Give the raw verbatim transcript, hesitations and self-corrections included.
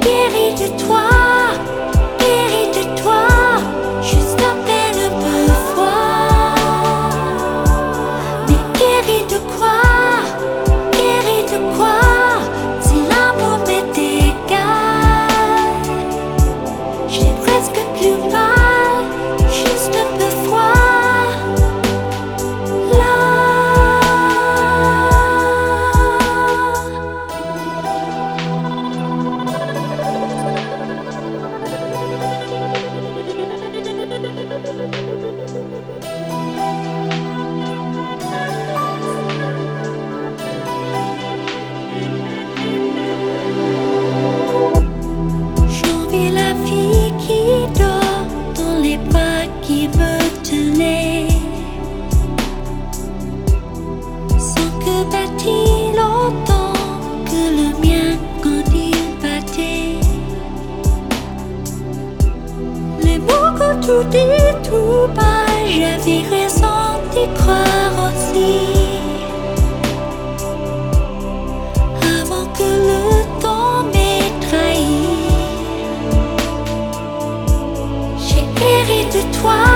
guéri de toi, guéri de toi, juste à peine un peu froid. Mais guéri de quoi, guéri de quoi, si l'amour m'est égal. J'ai presque plus mal, juste un peu froid. Là. J'envie la fille qui dort dans les bras qui me tenaient, sans que bat-il autant que le mien quand il battait. Les mots qu'on tout dit tout bas, j'avais raison d'y croire aussi. Avant que le temps m'ait trahi, j'ai guéri de toi.